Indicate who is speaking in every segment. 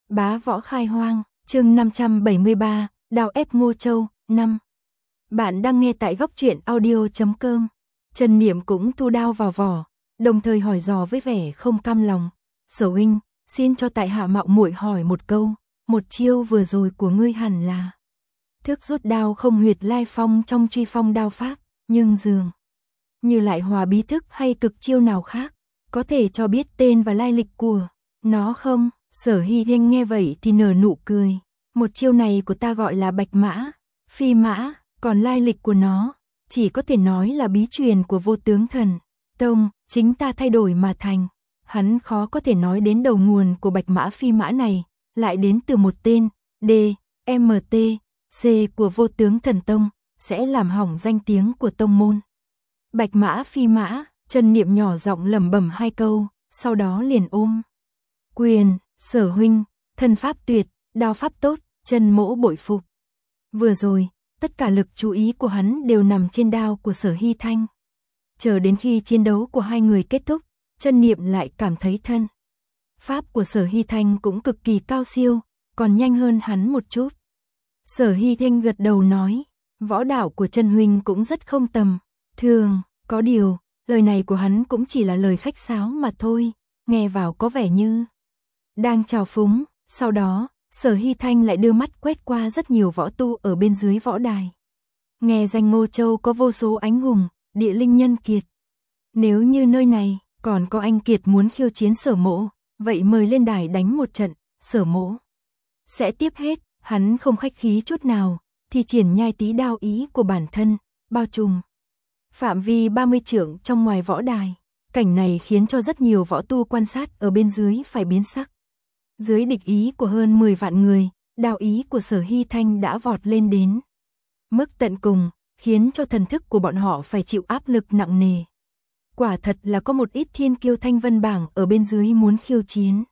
Speaker 1: Bá võ khai hoang, chương 573, đao ép Ngô Châu, 5. Bạn đang nghe tại góc truyện audio.com. Trần Niệm cũng thu đao vào vỏ, đồng thời hỏi dò với vẻ không cam lòng. Sở huynh, xin cho tại hạ mạo muội hỏi một câu, một chiêu vừa rồi của ngươi hẳn là thức rút đao không huyệt lai phong trong truy phong đao pháp, nhưng dường như lại hòa bí thức hay cực chiêu nào khác, có thể cho biết tên và lai lịch của nó không? Sở Hy Thanh nghe vậy thì nở nụ cười. Một chiêu này của ta gọi là bạch mã, phi mã, còn lai lịch của nó chỉ có thể nói là bí truyền của Vô Tướng Thần Tông, chính ta thay đổi mà thành. Hắn khó có thể nói đến đầu nguồn của bạch mã phi mã này, lại đến từ một tên, D.M.T. C của Vô Tướng Thần Tông, sẽ làm hỏng danh tiếng của tông môn. Bạch mã phi mã, Trần Niệm nhỏ giọng lẩm bẩm hai câu, sau đó liền ôm quyền. Sở huynh, thân pháp tuyệt, đao pháp tốt, Trần mỗ bội phục. Vừa rồi, tất cả lực chú ý của hắn đều nằm trên đao của Sở Hy Thanh. Chờ đến khi chiến đấu của hai người kết thúc, Trần Niệm lại cảm thấy thân pháp của Sở Hy Thanh cũng cực kỳ cao siêu, còn nhanh hơn hắn một chút. Sở Hy Thanh gật đầu nói, võ đạo của Trần huynh cũng rất không tầm thường, có điều, lời này của hắn cũng chỉ là lời khách sáo mà thôi, nghe vào có vẻ như đang chào phúng. Sau đó, Sở Hy Thanh lại đưa mắt quét qua rất nhiều võ tu ở bên dưới võ đài. Nghe danh Ngô Châu có vô số anh hùng, địa linh nhân kiệt. Nếu như nơi này còn có anh kiệt muốn khiêu chiến Sở mỗ, vậy mời lên đài đánh một trận, Sở mỗ sẽ tiếp hết. Hắn không khách khí chút nào, thì triển nhai tí đao ý của bản thân, bao trùm phạm vi 30 trượng trong ngoài võ đài. Cảnh này khiến cho rất nhiều võ tu quan sát ở bên dưới phải biến sắc. Dưới địch ý của hơn 10 vạn người, đao ý của Sở Hy Thanh đã vọt lên đến mức tận cùng, khiến cho thần thức của bọn họ phải chịu áp lực nặng nề. Quả thật là có một ít thiên kiêu thanh vân bảng ở bên dưới muốn khiêu chiến.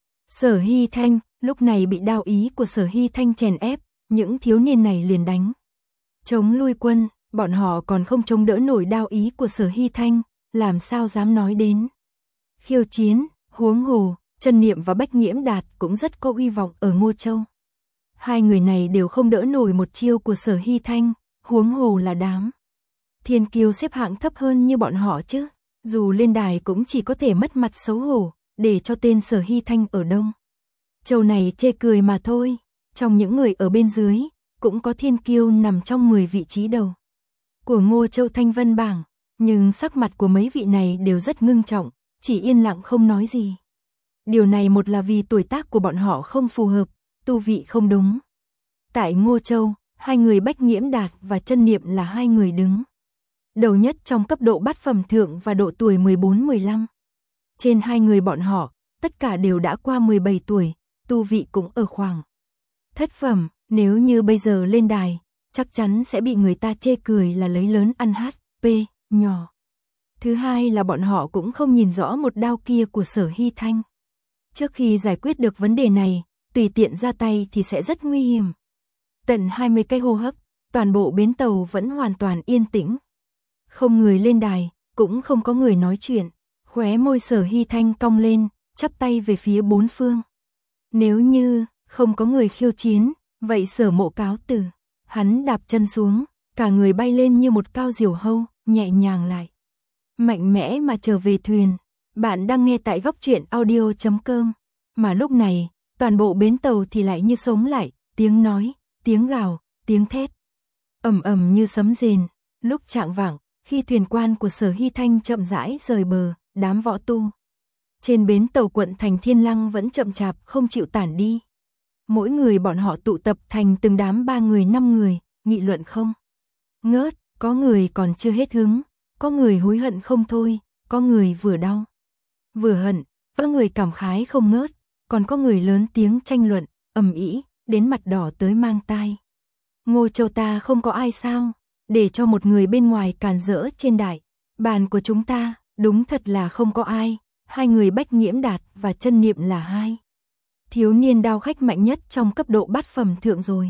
Speaker 1: Sở Hy Thanh lúc này bị đao ý của Sở Hy Thanh chèn ép, những thiếu niên này liền đánh chống lui quân, bọn họ còn không chống đỡ nổi đao ý của Sở Hy Thanh, làm sao dám nói đến khiêu chiến. Huống hồ, Trần Niệm và Bách Nghiễm Đạt cũng rất có uy vọng ở Ngô Châu. Hai người này đều không đỡ nổi một chiêu của Sở Hy Thanh, huống hồ là đám thiên kiêu xếp hạng thấp hơn như bọn họ chứ. Dù lên đài cũng chỉ có thể mất mặt xấu hổ, để cho tên Sở Hy Thanh ở Đông Châu này chê cười mà thôi. Trong những người ở bên dưới, cũng có thiên kiêu nằm trong 10 vị trí đầu của Ngô Châu Thanh Vân bảng, nhưng sắc mặt của mấy vị này đều rất ngưng trọng, chỉ yên lặng không nói gì. Điều này một là vì tuổi tác của bọn họ không phù hợp, tu vị không đúng. Tại Ngô Châu, hai người Bách Nghiễm Đạt và Trân Niệm là hai người đứng đầu nhất trong cấp độ bát phẩm thượng và độ tuổi 14-15. Trên hai người bọn họ, tất cả đều đã qua 17 tuổi, tu vị cũng ở khoảng thất phẩm. Nếu như bây giờ lên đài, chắc chắn sẽ bị người ta chê cười là lấy lớn ăn HP nhỏ. Thứ hai là bọn họ cũng không nhìn rõ một đao kia của Sở Hy Thanh. Trước khi giải quyết được vấn đề này, tùy tiện ra tay thì sẽ rất nguy hiểm. Tận 20 cái hô hấp, toàn bộ bến tàu vẫn hoàn toàn yên tĩnh. Không người lên đài, cũng không có người nói chuyện. Khóe môi Sở Hy Thanh cong lên, chắp tay về phía bốn phương. Nếu như không có người khiêu chiến, vậy Sở mộ cáo từ. Hắn đạp chân xuống, cả người bay lên như một cao diều hâu, nhẹ nhàng lại mạnh mẽ mà trở về thuyền. Bạn đang nghe tại góc truyện audio.com. Mà lúc này, toàn bộ bến tàu thì lại như sống lại, tiếng nói, tiếng gào, tiếng thét ầm ầm như sấm rền. Lúc chạng vạng, khi thuyền quan của Sở Hy Thanh chậm rãi rời bờ, đám võ tu trên bến tàu quận thành Thiên Lăng vẫn chậm chạp không chịu tản đi. Mỗi người bọn họ tụ tập thành từng đám 3 người 5 người, nghị luận không ngớt, có người còn chưa hết hứng, có người hối hận không thôi, có người vừa đau vừa hận, có người cảm khái không ngớt, còn có người lớn tiếng tranh luận, ầm ĩ, đến mặt đỏ tới mang tai. Ngô Châu ta không có ai sao, để cho một người bên ngoài càn rỡ trên đại bàn của chúng ta, đúng thật là không có ai. Hai người Bách Nghiễm Đạt và Trân Niệm là hai thiếu niên đao khách mạnh nhất trong cấp độ bát phẩm thượng rồi.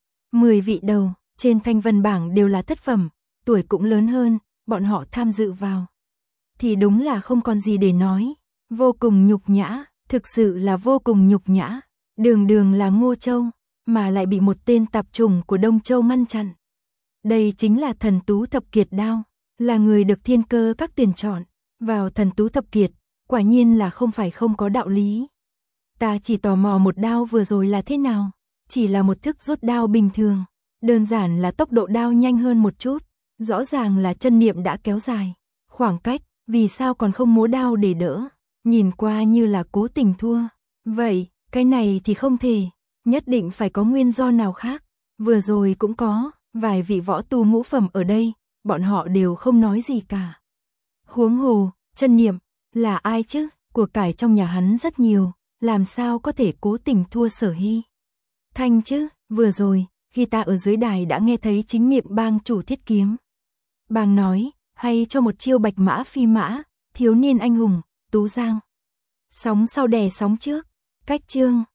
Speaker 1: 10 vị đầu trên Thanh Vân bảng đều là thất phẩm, tuổi cũng lớn hơn, bọn họ tham dự vào thì đúng là không còn gì để nói. Vô cùng nhục nhã, thực sự là vô cùng nhục nhã. Đường đường là Ngô Châu, mà lại bị một tên tạp chủng của Đông Châu ngăn chặn. Đây chính là thần tú thập kiệt đao, là người được thiên cơ các tuyển chọn, vào thần tú thập kiệt, quả nhiên là không phải không có đạo lý. Ta chỉ tò mò một đao vừa rồi là thế nào, chỉ là một thức rút đao bình thường, đơn giản là tốc độ đao nhanh hơn một chút, rõ ràng là chân niệm đã kéo dài khoảng cách, vì sao còn không múa đao để đỡ, nhìn qua như là cố tình thua. Vậy, cái này thì không thể, nhất định phải có nguyên do nào khác. Vừa rồi cũng có vài vị võ tu ngũ phẩm ở đây, bọn họ đều không nói gì cả. Huống hồ, chân niệm là ai chứ, của cải trong nhà hắn rất nhiều, làm sao có thể cố tình thua Sở Hy Thanh chứ. Vừa rồi, khi ta ở dưới đài đã nghe thấy chính miệng bang chủ Thiết Kiếm bang nói, hay cho một chiêu bạch mã phi mã, thiếu niên anh hùng, Tú Giang. Sóng sau đè sóng trước, cách chương.